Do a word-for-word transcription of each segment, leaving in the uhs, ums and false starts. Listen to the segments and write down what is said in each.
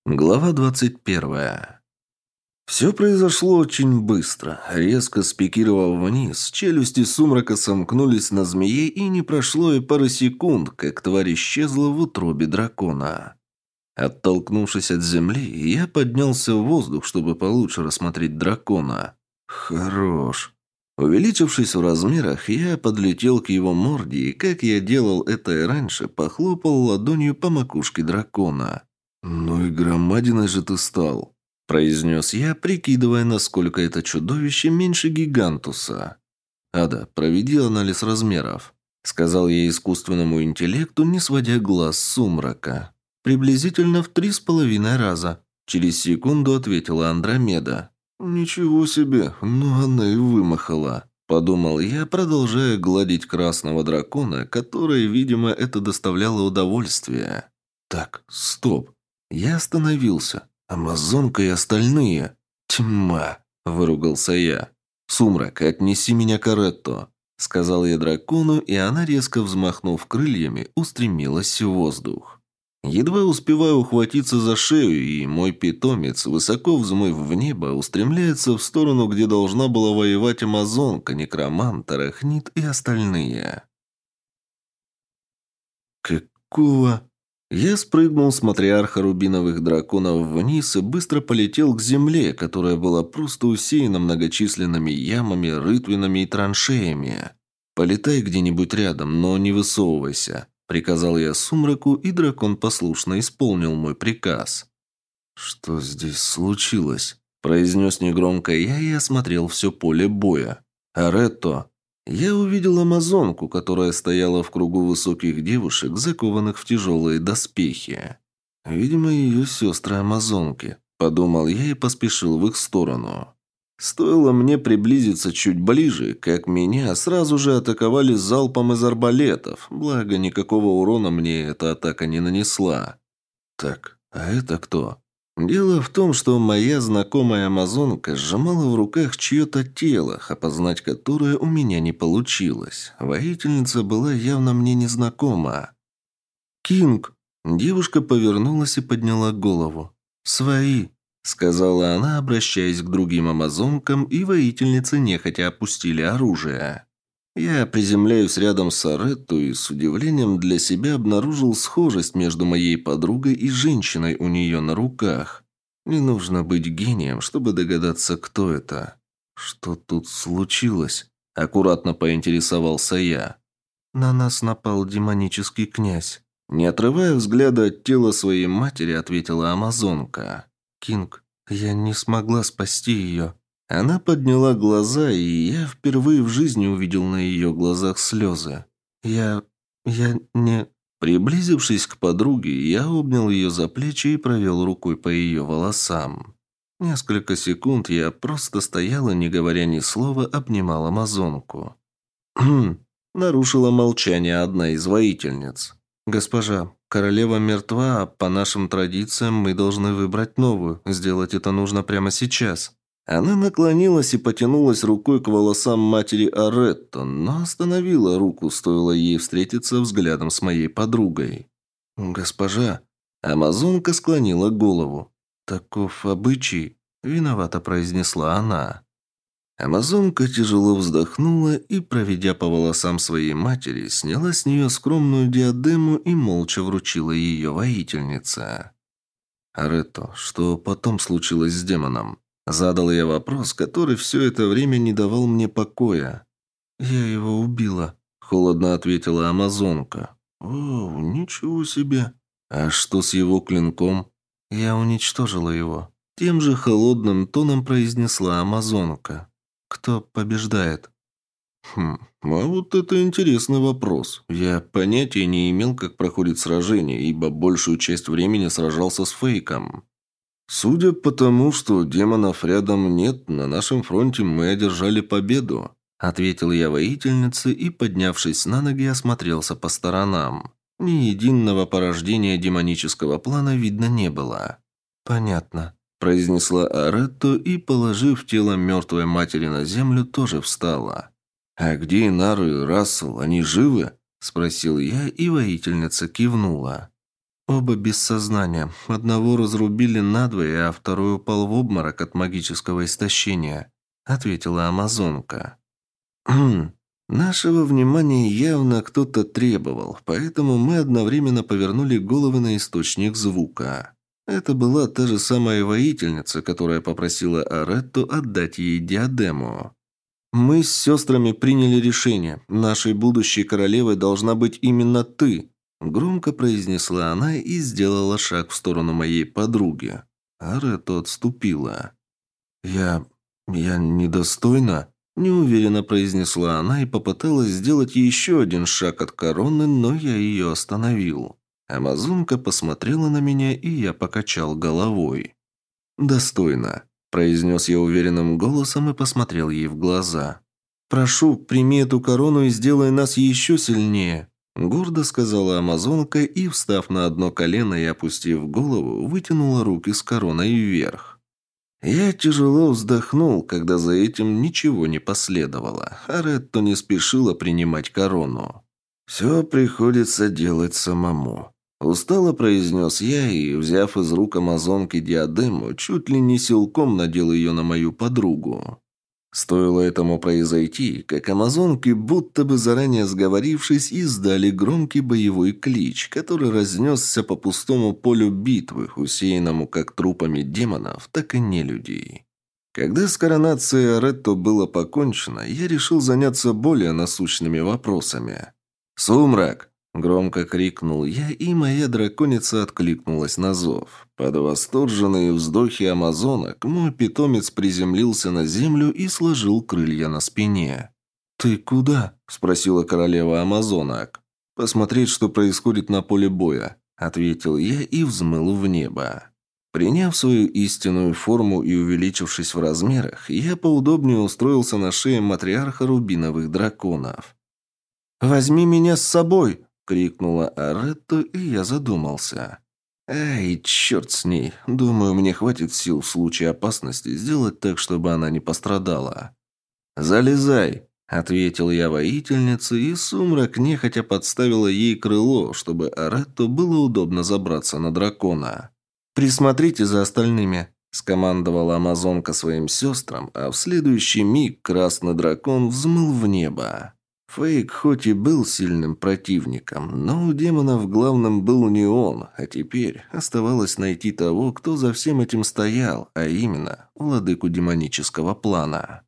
Глава двадцать первая. Все произошло очень быстро. Резко спикировав вниз, челюсти сумрака сомкнулись на змее, и не прошло и пары секунд, как тварь исчезла в утробе дракона. Оттолкнувшись от земли, я поднялся в воздух, чтобы получше рассмотреть дракона. Хорош. Увеличившись в размерах, я подлетел к его морде и, как я делал это и раньше, похлопал ладонью по макушке дракона. «Ну и громадиной же ты стал», – произнес я, прикидывая, насколько это чудовище меньше гигантуса. «Ада, проведи анализ размеров», – сказал я искусственному интеллекту, не сводя глаз с сумрака. «Приблизительно в три с половиной раза», – через секунду ответила Андромеда. «Ничего себе, ну она и вымахала», – подумал я, продолжая гладить красного дракона, которой, видимо, это доставляло удовольствие. «Так, стоп». Я остановился. Амазонка и остальные. «Тьма!» – выругался я. «Сумрак, отнеси меня к Аретто», – сказал я дракону, и она, резко взмахнув крыльями, устремилась в воздух. Едва успеваю ухватиться за шею, и мой питомец, высоко взмыв в небо, устремляется в сторону, где должна была воевать Амазонка, Некромант, Арахнит и остальные. «Какого?» Я спрыгнул с матриарха рубиновых драконов вниз и быстро полетел к земле, которая была просто усеяна многочисленными ямами, рытвинами и траншеями. «Полетай где-нибудь рядом, но не высовывайся», – приказал я сумраку, и дракон послушно исполнил мой приказ. «Что здесь случилось?» – произнес негромко я и осмотрел все поле боя. «Аретто!» Я увидел амазонку, которая стояла в кругу высоких девушек, закованных в тяжелые доспехи. «Видимо, ее сестры-амазонки», – подумал я и поспешил в их сторону. Стоило мне приблизиться чуть ближе, как меня сразу же атаковали залпом из арбалетов, благо никакого урона мне эта атака не нанесла. «Так, а это кто?» Дело в том, что моя знакомая амазонка сжимала в руках чье-то тело, опознать которое у меня не получилось. Воительница была явно мне незнакома. «Кинг!» Девушка повернулась и подняла голову. «Свои!» – сказала она, обращаясь к другим амазонкам, и воительницы нехотя опустили оружие. Я приземляюсь рядом с Аретто и с удивлением для себя обнаружил схожесть между моей подругой и женщиной у нее на руках. Не нужно быть гением, чтобы догадаться, кто это. «Что тут случилось?» – аккуратно поинтересовался я. «На нас напал демонический князь». Не отрывая взгляда от тела своей матери, ответила амазонка. «Кинг, я не смогла спасти ее». Она подняла глаза, и я впервые в жизни увидел на ее глазах слезы. «Я... я не...» Приблизившись к подруге, я обнял ее за плечи и провел рукой по ее волосам. Несколько секунд я просто стоял и, не говоря ни слова, обнимал амазонку. «Хм...» – нарушила молчание одна из воительниц. «Госпожа, королева мертва, а по нашим традициям мы должны выбрать новую. Сделать это нужно прямо сейчас». Она наклонилась и потянулась рукой к волосам матери Аретто, но остановила руку, стоило ей встретиться взглядом с моей подругой. «Госпожа...» Амазонка склонила голову. «Таков обычай», — виновато произнесла она. Амазонка тяжело вздохнула и, проведя по волосам своей матери, сняла с нее скромную диадему и молча вручила ее воительнице. «Аретто, что потом случилось с демоном?» Задал я вопрос, который все это время не давал мне покоя. «Я его убила», – холодно ответила амазонка. «О, ничего себе! А что с его клинком?» «Я уничтожила его». Тем же холодным тоном произнесла амазонка. «Кто побеждает?» «Хм, а вот это интересный вопрос. Я понятия не имел, как проходит сражение, ибо большую часть времени сражался с Фейком. Судя по тому, что демонов рядом нет, на нашем фронте мы одержали победу», – ответил я воительнице и, поднявшись на ноги, осмотрелся по сторонам. Ни единого порождения демонического плана видно не было. «Понятно», – произнесла Аретто и, положив тело мертвой матери на землю, тоже встала. «А где Инар и Рассел? Они живы?» – спросил я, и воительница кивнула. «Оба без сознания. Одного разрубили надвое, а второй упал в обморок от магического истощения», — ответила амазонка. «Хм. Нашего внимания явно кто-то требовал, поэтому мы одновременно повернули головы на источник звука. Это была та же самая воительница, которая попросила Аретту отдать ей диадему. Мы с сестрами приняли решение. Нашей будущей королевой должна быть именно ты», — громко произнесла она и сделала шаг в сторону моей подруги. Аретта отступила. «Я... я недостойна?» Неуверенно произнесла она и попыталась сделать еще один шаг от короны, но я ее остановил. Амазонка посмотрела на меня, и я покачал головой. «Достойно», – произнес я уверенным голосом и посмотрел ей в глаза. «Прошу, прими эту корону и сделай нас еще сильнее», – гордо сказала амазонка и, встав на одно колено и опустив голову, вытянула руки с короной вверх. Я тяжело вздохнул, когда за этим ничего не последовало. Аретто не спешила принимать корону. «Все приходится делать самому», – устало произнес я и, взяв из рук амазонки диадему, чуть ли не силком надел ее на мою подругу. Стоило этому произойти, как амазонки, будто бы заранее сговорившись, издали громкий боевой клич, который разнесся по пустому полю битвы, усеянному как трупами демонов, так и нелюдей. Когда с коронацией Аретто было покончено, я решил заняться более насущными вопросами. «Сумрак!» – громко крикнул я, и моя драконица откликнулась на зов. Под восторженные вздохи амазонок мой питомец приземлился на землю и сложил крылья на спине. «Ты куда?» – спросила королева амазонок. «Посмотреть, что происходит на поле боя», – ответил я и взмыл в небо. Приняв свою истинную форму и увеличившись в размерах, я поудобнее устроился на шее матриарха рубиновых драконов. «Возьми меня с собой!» – крикнула Аретто, и я задумался. «Ай, черт с ней. Думаю, мне хватит сил в случае опасности сделать так, чтобы она не пострадала». «Залезай!» – ответил я воительнице, и сумрак нехотя подставила ей крыло, чтобы Аретто было удобно забраться на дракона. «Присмотрите за остальными», – скомандовала амазонка своим сестрам, а в следующий миг красный дракон взмыл в небо. Фейк хоть и был сильным противником, но у демонов главным был не он, а теперь оставалось найти того, кто за всем этим стоял, а именно владыку демонического плана.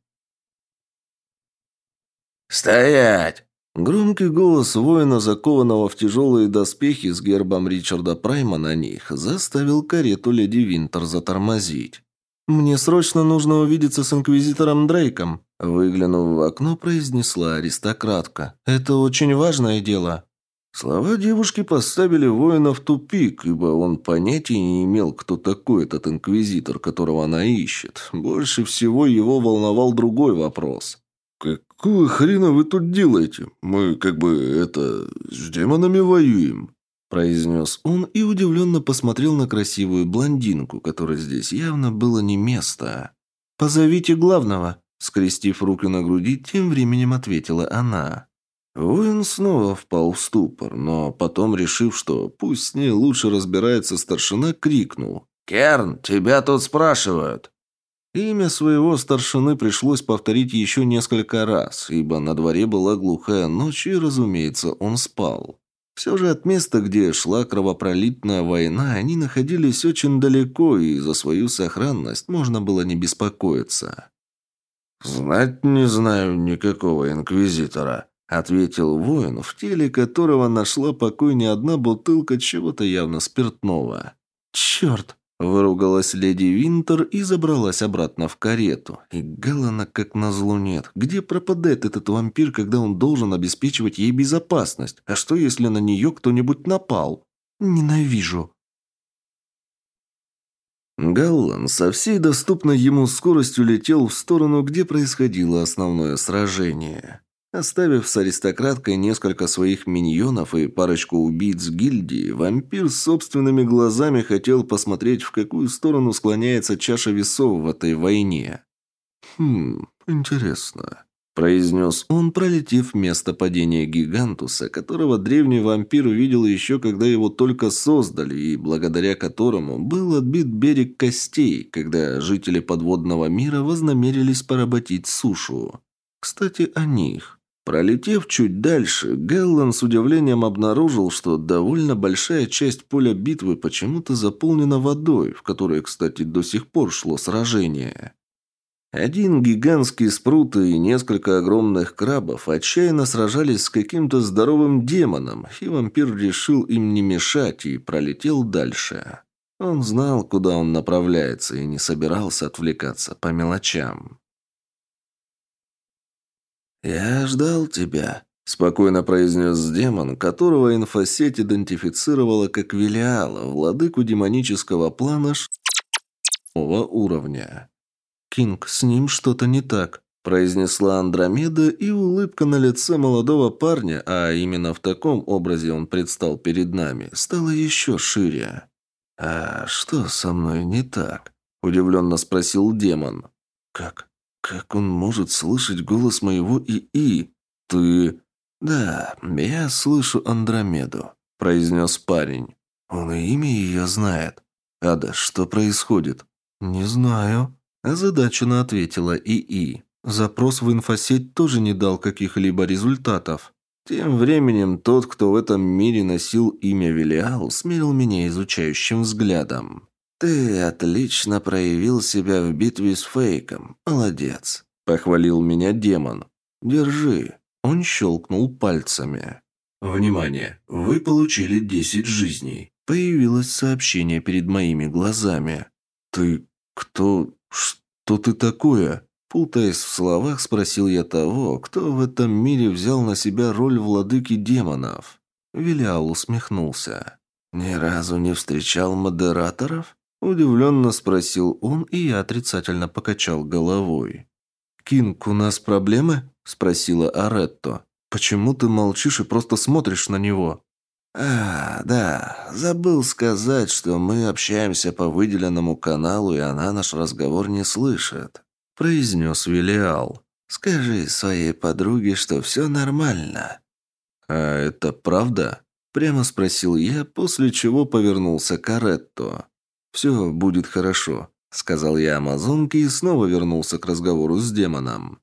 «Стоять!» Громкий голос воина, закованного в тяжелые доспехи с гербом Ричарда Прайма на них, заставил карету леди Винтер затормозить. «Мне срочно нужно увидеться с инквизитором Дрейком», – выглянув в окно, произнесла аристократка. «Это очень важное дело». Слова девушки поставили воина в тупик, ибо он понятия не имел, кто такой этот инквизитор, которого она ищет. Больше всего его волновал другой вопрос. «Какого хрена вы тут делаете? Мы, как бы, это, с демонами воюем», – произнес он и удивленно посмотрел на красивую блондинку, которой здесь явно было не место. «Позовите главного», – скрестив руки на груди, тем временем ответила она. Воин снова впал в ступор, но потом, решив, что пусть с ней лучше разбирается старшина, крикнул: «Керн, тебя тут спрашивают!» Имя своего старшины пришлось повторить еще несколько раз, ибо на дворе была глухая ночь, и, разумеется, он спал. Все же от места, где шла кровопролитная война, они находились очень далеко, и за свою сохранность можно было не беспокоиться. «Знать не знаю никакого инквизитора», — ответил воин, в теле которого нашла покой не одна бутылка чего-то явно спиртного. «Черт!» — выругалась леди Винтер и забралась обратно в карету. И Галана как назло нет. Где пропадает этот вампир, когда он должен обеспечивать ей безопасность? А что, если на нее кто-нибудь напал? Ненавижу. Галлан со всей доступной ему скоростью летел в сторону, где происходило основное сражение. Оставив с аристократкой несколько своих миньонов и парочку убийц гильдии, вампир с собственными глазами хотел посмотреть, в какую сторону склоняется чаша весов в этой войне. Хм, интересно. – произнес он, пролетев место падения Гигантуса, которого древний вампир увидел еще когда его только создали, и благодаря которому был отбит берег Костей, когда жители подводного мира вознамерились поработить сушу. Кстати, о них. Пролетев чуть дальше, Гэллан с удивлением обнаружил, что довольно большая часть поля битвы почему-то заполнена водой, в которой, кстати, до сих пор шло сражение. Один гигантский спрут и несколько огромных крабов отчаянно сражались с каким-то здоровым демоном, и вампир решил им не мешать и пролетел дальше. Он знал, куда он направляется, и не собирался отвлекаться по мелочам. «Я ждал тебя», – спокойно произнес демон, которого инфосеть идентифицировала как Велиала, владыку демонического плана шестого уровня. «Кинг, с ним что-то не так», – произнесла Андромеда, и улыбка на лице молодого парня, а именно в таком образе он предстал перед нами, стала еще шире. «А что со мной не так?» – удивленно спросил демон. «Как? Как он может слышать голос моего ИИ? Ты...» «Да, я слышу Андромеду», – произнес парень. «Он и имя ее знает». «Ада, что происходит?» «Не знаю», – озадаченно ответила ИИ. Запрос в инфосеть тоже не дал каких-либо результатов. Тем временем тот, кто в этом мире носил имя Велиал, смерил меня изучающим взглядом. «Ты отлично проявил себя в битве с Фейком. Молодец», – похвалил меня демон. «Держи». Он щелкнул пальцами. «Внимание! Вы получили десять жизней». Появилось сообщение перед моими глазами. «Ты кто? Что ты такое?» Путаясь в словах, спросил я того, кто в этом мире взял на себя роль владыки демонов. Велиал усмехнулся. «Ни разу не встречал модераторов?» Удивленно спросил он, и я отрицательно покачал головой. «Кинг, у нас проблемы?» – спросила Аретто. «Почему ты молчишь и просто смотришь на него?» «А, да, забыл сказать, что мы общаемся по выделенному каналу, и она наш разговор не слышит», – произнес Велиал. «Скажи своей подруге, что все нормально». «А это правда?» – прямо спросил я, после чего повернулся к Аретто. «Все будет хорошо», – сказал я амазонке и снова вернулся к разговору с демоном.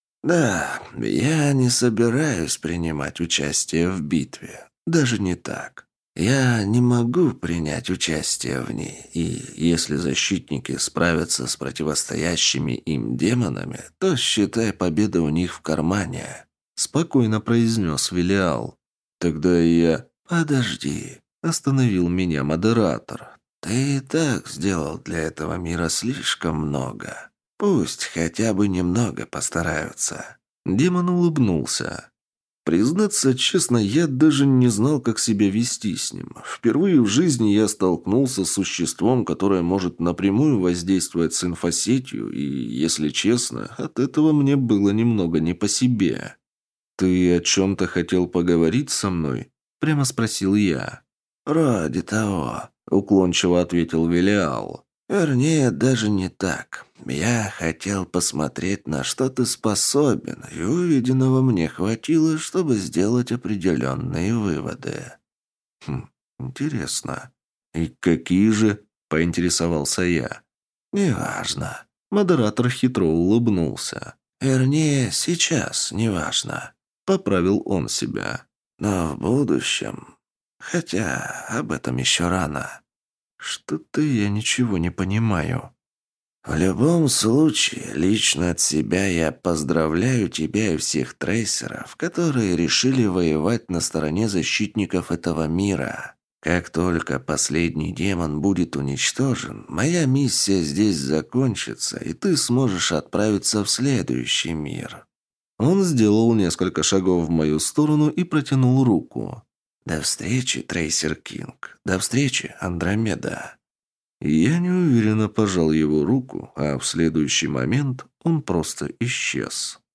«Да, я не собираюсь принимать участие в битве. Даже не так. Я не могу принять участие в ней, и если защитники справятся с противостоящими им демонами, то считай, победа у них в кармане», – спокойно произнес Велиал. «Тогда я...» «Подожди», – остановил меня модератор. «Ты и так сделал для этого мира слишком много. Пусть хотя бы немного постараются». Демон улыбнулся. Признаться честно, я даже не знал, как себя вести с ним. Впервые в жизни я столкнулся с существом, которое может напрямую воздействовать с инфосетью, и, если честно, от этого мне было немного не по себе. «Ты о чем-то хотел поговорить со мной?» – прямо спросил я. «Ради того», – уклончиво ответил Велиал. «Вернее, даже не так. Я хотел посмотреть, на что ты способен, и увиденного мне хватило, чтобы сделать определенные выводы». «Хм, интересно. И какие же?» – поинтересовался я. «Неважно». Модератор хитро улыбнулся. «Вернее, сейчас неважно», – поправил он себя. «Но в будущем... Хотя об этом еще рано». «Что-то я ничего не понимаю». «В любом случае, лично от себя я поздравляю тебя и всех трейсеров, которые решили воевать на стороне защитников этого мира. Как только последний демон будет уничтожен, моя миссия здесь закончится, и ты сможешь отправиться в следующий мир». Он сделал несколько шагов в мою сторону и протянул руку. «До встречи, Трейсер Кинг. До встречи, Андромеда». Я неуверенно пожал его руку, а в следующий момент он просто исчез.